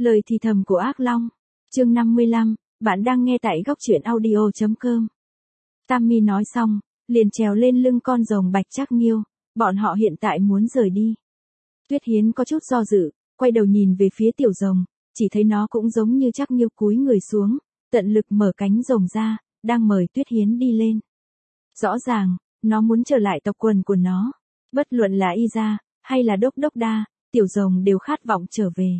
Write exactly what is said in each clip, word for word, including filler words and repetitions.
Lời thì thầm của ác long. Chương năm mươi lăm, bạn đang nghe tại góc truyện audio chấm com. Tammy nói xong, liền trèo lên lưng con rồng bạch trắc nghiêu, bọn họ hiện tại muốn rời đi. Tuyết Hiến có chút do dự, quay đầu nhìn về phía tiểu rồng, chỉ thấy nó cũng giống như trắc nghiêu cúi người xuống, tận lực mở cánh rồng ra, đang mời Tuyết Hiến đi lên. Rõ ràng, nó muốn trở lại tộc quần của nó. Bất luận là Y Gia, hay là Đốc Đốc Đa, tiểu rồng đều khát vọng trở về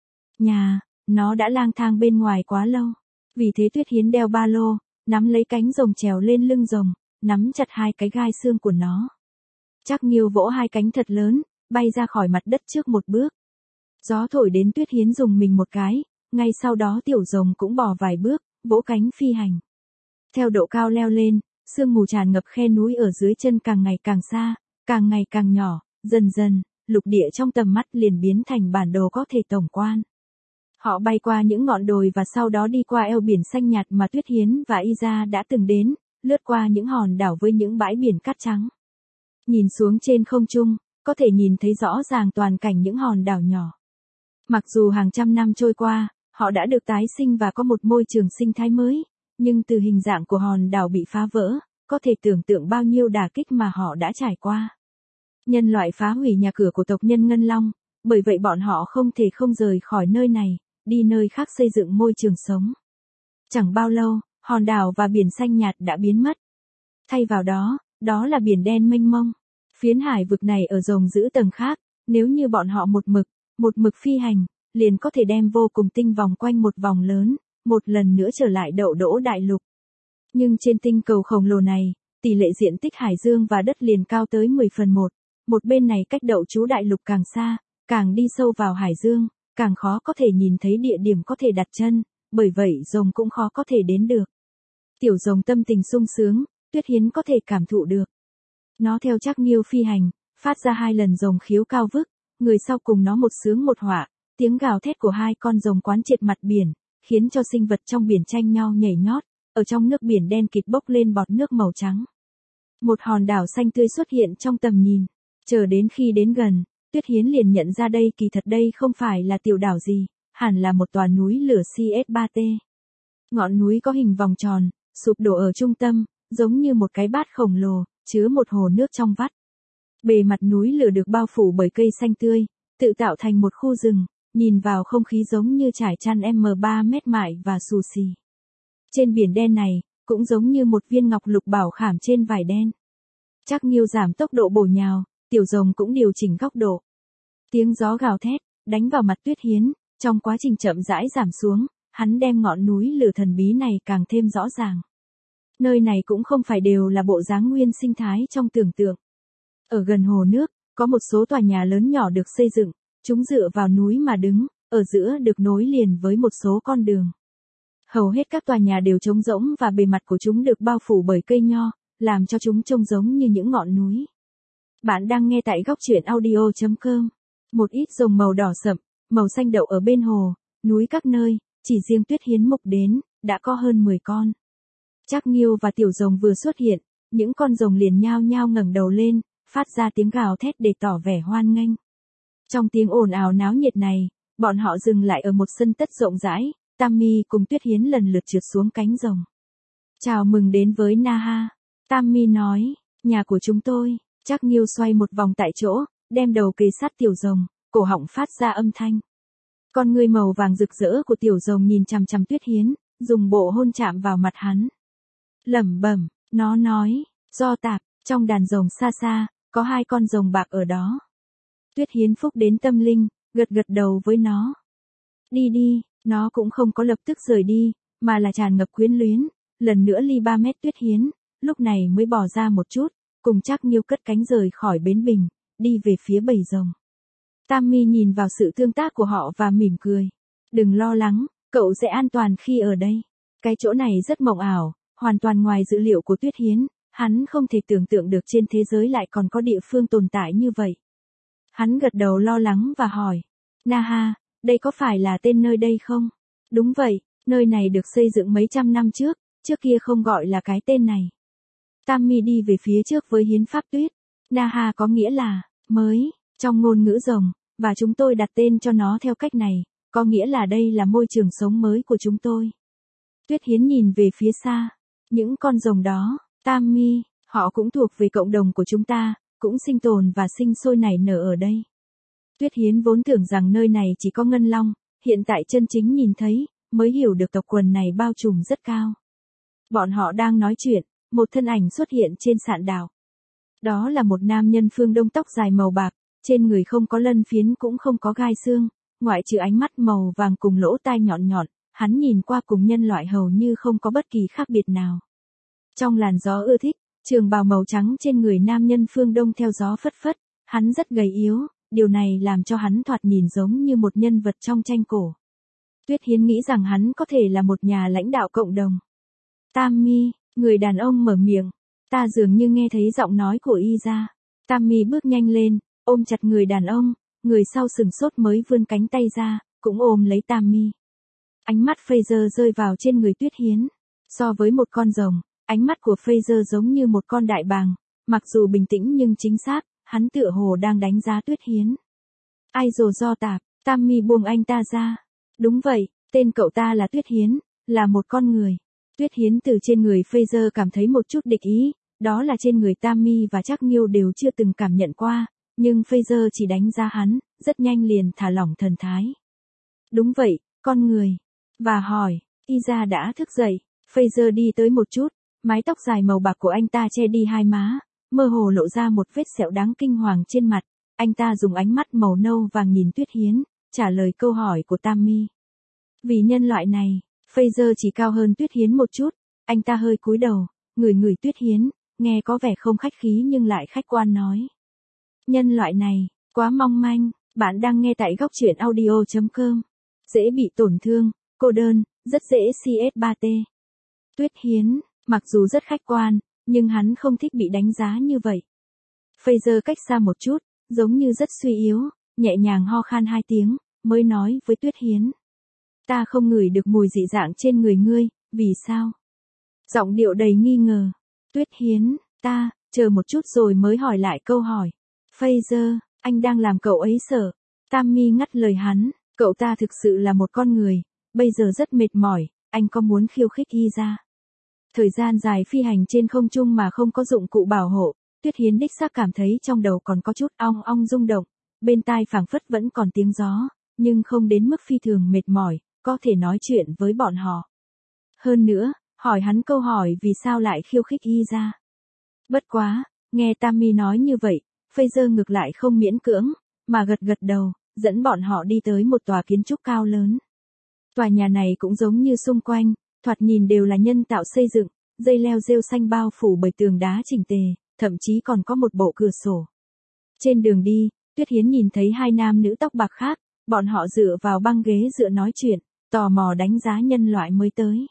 nhà, nó đã lang thang bên ngoài quá lâu. Vì thế Tuyết Hiến đeo ba lô, nắm lấy cánh rồng trèo lên lưng rồng, nắm chặt hai cái gai xương của nó. Trắc nghiêu vỗ hai cánh thật lớn, bay ra khỏi mặt đất trước một bước. Gió thổi đến Tuyết Hiến dùng mình một cái, ngay sau đó tiểu rồng cũng bò vài bước, vỗ cánh phi hành. Theo độ cao leo lên, sương mù tràn ngập khe núi ở dưới chân càng ngày càng xa, càng ngày càng nhỏ, dần dần, lục địa trong tầm mắt liền biến thành bản đồ có thể tổng quan. Họ bay qua những ngọn đồi và sau đó đi qua eo biển xanh nhạt mà Tuyết Hiến và Y Gia đã từng đến, lướt qua những hòn đảo với những bãi biển cát trắng. Nhìn xuống trên không trung, có thể nhìn thấy rõ ràng toàn cảnh những hòn đảo nhỏ. Mặc dù hàng trăm năm trôi qua, họ đã được tái sinh và có một môi trường sinh thái mới, nhưng từ hình dạng của hòn đảo bị phá vỡ, có thể tưởng tượng bao nhiêu đả kích mà họ đã trải qua. Nhân loại phá hủy nhà cửa của tộc nhân Ngân Long, bởi vậy bọn họ không thể không rời khỏi nơi này, đi nơi khác xây dựng môi trường sống. Chẳng bao lâu, hòn đảo và biển xanh nhạt đã biến mất. Thay vào đó, đó là biển đen mênh mông. Phiến hải vực này ở rồng giữ tầng khác, nếu như bọn họ một mực, một mực phi hành, liền có thể đem vô cùng tinh vòng quanh một vòng lớn, một lần nữa trở lại đậu đỗ đại lục. Nhưng trên tinh cầu khổng lồ này, tỷ lệ diện tích hải dương và đất liền cao tới mười phần một. Một bên này cách đậu trú đại lục càng xa, càng đi sâu vào hải dương, càng khó có thể nhìn thấy địa điểm có thể đặt chân, bởi vậy rồng cũng khó có thể đến được. Tiểu rồng tâm tình sung sướng, Tuyết Hiến có thể cảm thụ được. Nó theo trắc nghiêu phi hành, phát ra hai lần rồng khiếu cao vức, người sau cùng nó một sướng một họa, tiếng gào thét của hai con rồng quán triệt mặt biển, khiến cho sinh vật trong biển tranh nhau nhảy nhót, ở trong nước biển đen kịt bốc lên bọt nước màu trắng. Một hòn đảo xanh tươi xuất hiện trong tầm nhìn, chờ đến khi đến gần, Tuyết Hiến liền nhận ra đây kỳ thật đây không phải là tiểu đảo gì, hẳn là một tòa núi lửa C S ba T. Ngọn núi có hình vòng tròn, sụp đổ ở trung tâm, giống như một cái bát khổng lồ, chứa một hồ nước trong vắt. Bề mặt núi lửa được bao phủ bởi cây xanh tươi, tự tạo thành một khu rừng, nhìn vào không khí giống như trải chăn M ba mét mại và xù xì. Trên biển đen này, cũng giống như một viên ngọc lục bảo khảm trên vải đen. Trắc nghiêu giảm tốc độ bổ nhào, tiểu rồng cũng điều chỉnh góc độ. Tiếng gió gào thét, đánh vào mặt Tuyết Hiến, trong quá trình chậm rãi giảm xuống, hắn đem ngọn núi lửa thần bí này càng thêm rõ ràng. Nơi này cũng không phải đều là bộ dáng nguyên sinh thái trong tưởng tượng. Ở gần hồ nước, có một số tòa nhà lớn nhỏ được xây dựng, chúng dựa vào núi mà đứng, ở giữa được nối liền với một số con đường. Hầu hết các tòa nhà đều trống rỗng và bề mặt của chúng được bao phủ bởi cây nho, làm cho chúng trông giống như những ngọn núi. Bạn đang nghe tại góc truyện audio chấm com. Một ít rồng màu đỏ sậm, màu xanh đậu ở bên hồ, núi các nơi, chỉ riêng Tuyết Hiến mục đến, đã có hơn mười con. Trắc nghiêu và tiểu rồng vừa xuất hiện, những con rồng liền nhao nhao ngẩng đầu lên, phát ra tiếng gào thét để tỏ vẻ hoan nghênh. Trong tiếng ồn ào náo nhiệt này, bọn họ dừng lại ở một sân tất rộng rãi, Tammy cùng Tuyết Hiến lần lượt trượt xuống cánh rồng. Chào mừng đến với Naha. Tammy nói, nhà của chúng tôi. Trắc nghiêu xoay một vòng tại chỗ, đem đầu kề sát tiểu rồng, cổ họng phát ra âm thanh. Con ngươi màu vàng rực rỡ của tiểu rồng nhìn chằm chằm Tuyết Hiến, dùng bộ hôn chạm vào mặt hắn. Lẩm bẩm, nó nói, do tạp, trong đàn rồng xa xa, có hai con rồng bạc ở đó. Tuyết Hiến phúc đến tâm linh, gật gật đầu với nó. Đi đi, nó cũng không có lập tức rời đi, mà là tràn ngập quyến luyến, lần nữa ly ba mét Tuyết Hiến, lúc này mới bỏ ra một chút, cùng Trắc nghiêu cất cánh rời khỏi bến bình, đi về phía bầy rồng. Tammy nhìn vào sự tương tác của họ và mỉm cười. Đừng lo lắng, cậu sẽ an toàn khi ở đây. Cái chỗ này rất mộng ảo, hoàn toàn ngoài dữ liệu của Tuyết Hiến, hắn không thể tưởng tượng được trên thế giới lại còn có địa phương tồn tại như vậy. Hắn gật đầu lo lắng và hỏi, Naha, đây có phải là tên nơi đây không? Đúng vậy, nơi này được xây dựng mấy trăm năm trước, trước kia không gọi là cái tên này. Tammy đi về phía trước với hiến pháp tuyết. Naha có nghĩa là, mới, trong ngôn ngữ rồng, và chúng tôi đặt tên cho nó theo cách này, có nghĩa là đây là môi trường sống mới của chúng tôi. Tuyết Hiến nhìn về phía xa, những con rồng đó, Tammy, họ cũng thuộc về cộng đồng của chúng ta, cũng sinh tồn và sinh sôi nảy nở ở đây. Tuyết Hiến vốn tưởng rằng nơi này chỉ có ngân long, hiện tại chân chính nhìn thấy, mới hiểu được tộc quần này bao trùm rất cao. Bọn họ đang nói chuyện, một thân ảnh xuất hiện trên sạn đảo. Đó là một nam nhân phương Đông tóc dài màu bạc, trên người không có lân phiến cũng không có gai xương, ngoại trừ ánh mắt màu vàng cùng lỗ tai nhọn nhọn, hắn nhìn qua cùng nhân loại hầu như không có bất kỳ khác biệt nào. Trong làn gió ưa thích, trường bào màu trắng trên người nam nhân phương Đông theo gió phất phất, hắn rất gầy yếu, điều này làm cho hắn thoạt nhìn giống như một nhân vật trong tranh cổ. Tuyết Hiến nghĩ rằng hắn có thể là một nhà lãnh đạo cộng đồng. Tammy, người đàn ông mở miệng, ta dường như nghe thấy giọng nói của y ra. Tammy bước nhanh lên, ôm chặt người đàn ông, người sau sừng sốt mới vươn cánh tay ra, cũng ôm lấy Tammy. Ánh mắt Fraser rơi vào trên người Tuyết Hiến. So với một con rồng, ánh mắt của Fraser giống như một con đại bàng, mặc dù bình tĩnh nhưng chính xác, hắn tựa hồ đang đánh giá Tuyết Hiến. Ai dồ do tạp, Tammy buông anh ta ra. Đúng vậy, tên cậu ta là Tuyết Hiến, là một con người. Tuyết Hiến từ trên người Fraser cảm thấy một chút địch ý, đó là trên người Tammy và Trác Nghiêu đều chưa từng cảm nhận qua, nhưng Fraser chỉ đánh giá hắn, rất nhanh liền thả lỏng thần thái. Đúng vậy, con người. Và hỏi, Iza đã thức dậy, Fraser đi tới một chút, mái tóc dài màu bạc của anh ta che đi hai má, mơ hồ lộ ra một vết sẹo đáng kinh hoàng trên mặt, anh ta dùng ánh mắt màu nâu vàng nhìn Tuyết Hiến, trả lời câu hỏi của Tammy. Vì nhân loại này, Fraser chỉ cao hơn Tuyết Hiến một chút, anh ta hơi cúi đầu, ngửi ngửi Tuyết Hiến, nghe có vẻ không khách khí nhưng lại khách quan nói. Nhân loại này, quá mong manh, bạn đang nghe tại góc truyện audio chấm com. Dễ bị tổn thương, cô đơn, rất dễ xê ét ba tê. Tuyết Hiến, mặc dù rất khách quan, nhưng hắn không thích bị đánh giá như vậy. Fraser cách xa một chút, giống như rất suy yếu, nhẹ nhàng ho khan hai tiếng, mới nói với Tuyết Hiến. Ta không ngửi được mùi dị dạng trên người ngươi, vì sao? Giọng điệu đầy nghi ngờ. Tuyết Hiến, ta, chờ một chút rồi mới hỏi lại câu hỏi. Fraser, anh đang làm cậu ấy sợ. Tammy ngắt lời hắn, cậu ta thực sự là một con người, bây giờ rất mệt mỏi, anh có muốn khiêu khích y ra? Thời gian dài phi hành trên không trung mà không có dụng cụ bảo hộ, Tuyết Hiến đích xác cảm thấy trong đầu còn có chút ong ong rung động, bên tai phảng phất vẫn còn tiếng gió, nhưng không đến mức phi thường mệt mỏi, có thể nói chuyện với bọn họ. Hơn nữa, hỏi hắn câu hỏi vì sao lại khiêu khích y ra. Bất quá, nghe Tammy nói như vậy, Fraser ngược lại không miễn cưỡng, mà gật gật đầu, dẫn bọn họ đi tới một tòa kiến trúc cao lớn. Tòa nhà này cũng giống như xung quanh, thoạt nhìn đều là nhân tạo xây dựng, dây leo rêu xanh bao phủ bởi tường đá chỉnh tề, thậm chí còn có một bộ cửa sổ. Trên đường đi, Tuyết Hiến nhìn thấy hai nam nữ tóc bạc khác, bọn họ dựa vào băng ghế dựa nói chuyện, tò mò đánh giá nhân loại mới tới.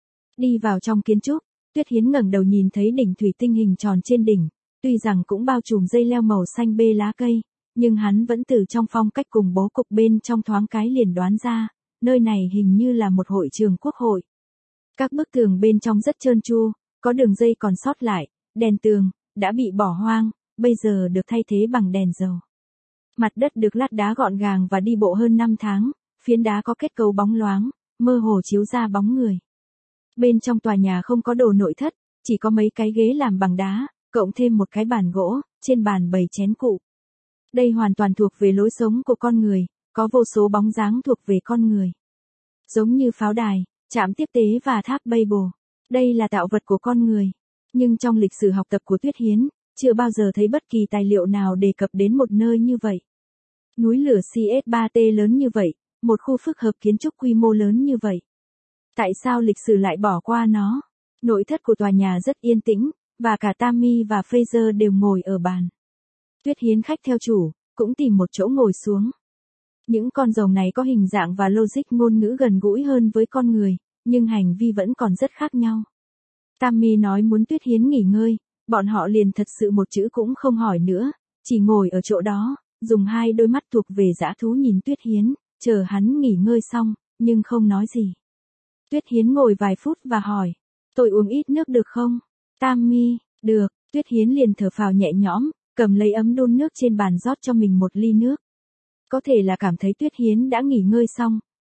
Đi vào trong kiến trúc, Tuyết Hiến ngẩng đầu nhìn thấy đỉnh thủy tinh hình tròn trên đỉnh, tuy rằng cũng bao trùm dây leo màu xanh bê lá cây, nhưng hắn vẫn từ trong phong cách cùng bố cục bên trong thoáng cái liền đoán ra, nơi này hình như là một hội trường quốc hội. Các bức tường bên trong rất trơn tru, có đường dây còn sót lại, đèn tường đã bị bỏ hoang, bây giờ được thay thế bằng đèn dầu. Mặt đất được lát đá gọn gàng và đi bộ hơn năm tháng, phiến đá có kết cấu bóng loáng, mơ hồ chiếu ra bóng người. Bên trong tòa nhà không có đồ nội thất, chỉ có mấy cái ghế làm bằng đá, cộng thêm một cái bàn gỗ, trên bàn bày chén cụ. Đây hoàn toàn thuộc về lối sống của con người, có vô số bóng dáng thuộc về con người. Giống như pháo đài, trạm tiếp tế và tháp Babel. Đây là tạo vật của con người. Nhưng trong lịch sử học tập của Tuyết Hiến, chưa bao giờ thấy bất kỳ tài liệu nào đề cập đến một nơi như vậy. Núi lửa xê ét ba tê lớn như vậy, một khu phức hợp kiến trúc quy mô lớn như vậy. Tại sao lịch sử lại bỏ qua nó? Nội thất của tòa nhà rất yên tĩnh, và cả Tammy và Fraser đều ngồi ở bàn. Tuyết Hiến khách theo chủ, cũng tìm một chỗ ngồi xuống. Những con rồng này có hình dạng và logic ngôn ngữ gần gũi hơn với con người, nhưng hành vi vẫn còn rất khác nhau. Tammy nói muốn Tuyết Hiến nghỉ ngơi, bọn họ liền thật sự một chữ cũng không hỏi nữa, chỉ ngồi ở chỗ đó, dùng hai đôi mắt thuộc về dã thú nhìn Tuyết Hiến, chờ hắn nghỉ ngơi xong, nhưng không nói gì. Tuyết Hiến ngồi vài phút và hỏi, tôi uống ít nước được không? Tammy, được, Tuyết Hiến liền thở phào nhẹ nhõm, cầm lấy ấm đun nước trên bàn rót cho mình một ly nước. Có thể là cảm thấy Tuyết Hiến đã nghỉ ngơi xong,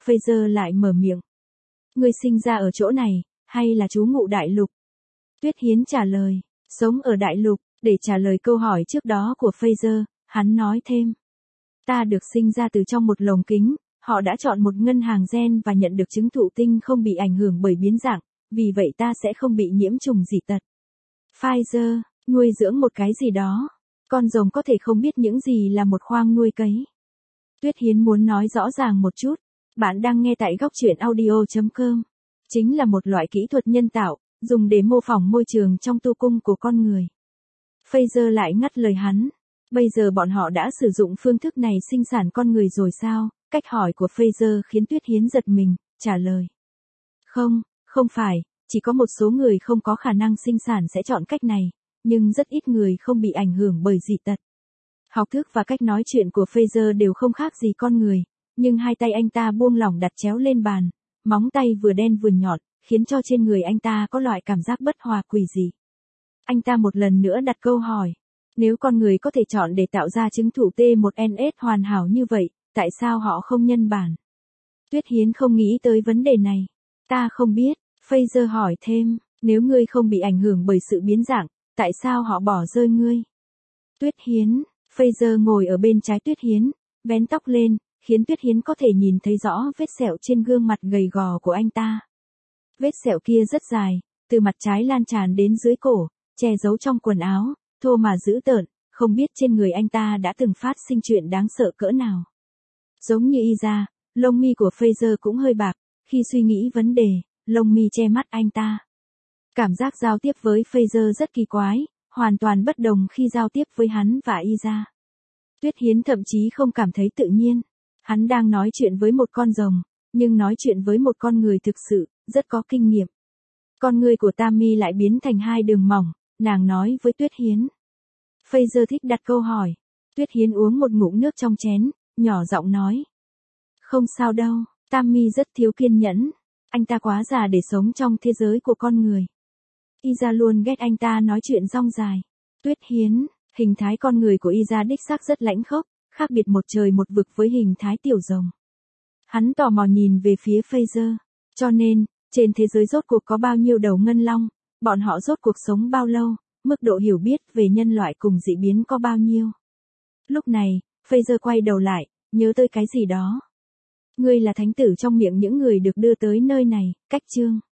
Fraser lại mở miệng. Ngươi sinh ra ở chỗ này, hay là trú ngụ đại lục? Tuyết Hiến trả lời, sống ở đại lục. Để trả lời câu hỏi trước đó của Fraser, hắn nói thêm. Ta được sinh ra từ trong một lồng kính, họ đã chọn một ngân hàng gen và nhận được chứng thụ tinh không bị ảnh hưởng bởi biến dạng, vì vậy ta sẽ không bị nhiễm trùng dị tật. Pfizer, nuôi dưỡng một cái gì đó. Con rồng có thể không biết những gì là một khoang nuôi cấy. Tuyết Hiến muốn nói rõ ràng một chút. Bạn đang nghe tại góc truyện audio chấm com. Chính là một loại kỹ thuật nhân tạo, dùng để mô phỏng môi trường trong tu cung của con người. Fraser lại ngắt lời hắn. Bây giờ bọn họ đã sử dụng phương thức này sinh sản con người rồi sao? Cách hỏi của Fraser khiến Tuyết Hiến giật mình, trả lời. Không, không phải, chỉ có một số người không có khả năng sinh sản sẽ chọn cách này, nhưng rất ít người không bị ảnh hưởng bởi dị tật. Học thức và cách nói chuyện của Fraser đều không khác gì con người, nhưng hai tay anh ta buông lỏng đặt chéo lên bàn, móng tay vừa đen vừa nhọn, khiến cho trên người anh ta có loại cảm giác bất hòa quỷ dị. Anh ta một lần nữa đặt câu hỏi. Nếu con người có thể chọn để tạo ra chứng thụ T một N S hoàn hảo như vậy, tại sao họ không nhân bản? Tuyết Hiến không nghĩ tới vấn đề này. Ta không biết, Fraser hỏi thêm, nếu ngươi không bị ảnh hưởng bởi sự biến dạng, tại sao họ bỏ rơi ngươi? Tuyết Hiến, Fraser ngồi ở bên trái Tuyết Hiến, vén tóc lên, khiến Tuyết Hiến có thể nhìn thấy rõ vết sẹo trên gương mặt gầy gò của anh ta. Vết sẹo kia rất dài, từ mặt trái lan tràn đến dưới cổ, che giấu trong quần áo, thô mà dữ tợn, không biết trên người anh ta đã từng phát sinh chuyện đáng sợ cỡ nào. Giống như Iza, lông mi của Fraser cũng hơi bạc, khi suy nghĩ vấn đề, lông mi che mắt anh ta. Cảm giác giao tiếp với Fraser rất kỳ quái, hoàn toàn bất đồng khi giao tiếp với hắn và Iza. Tuyết Hiến thậm chí không cảm thấy tự nhiên. Hắn đang nói chuyện với một con rồng, nhưng nói chuyện với một con người thực sự, rất có kinh nghiệm. Con người của Tammy lại biến thành hai đường mỏng, nàng nói với Tuyết Hiến. Fraser thích đặt câu hỏi. Tuyết Hiến uống một ngụm nước trong chén, nhỏ giọng nói. Không sao đâu, Tammy rất thiếu kiên nhẫn. Anh ta quá già để sống trong thế giới của con người. Iza luôn ghét anh ta nói chuyện rong dài. Tuyết Hiến, hình thái con người của Iza đích xác rất lãnh khốc, khác biệt một trời một vực với hình thái tiểu rồng. Hắn tò mò nhìn về phía Fraser. Cho nên, trên thế giới rốt cuộc có bao nhiêu đầu ngân long, bọn họ rốt cuộc sống bao lâu, mức độ hiểu biết về nhân loại cùng dị biến có bao nhiêu. Lúc này, Fraser quay đầu lại, nhớ tới cái gì đó. Ngươi là thánh tử trong miệng những người được đưa tới nơi này, cách chương.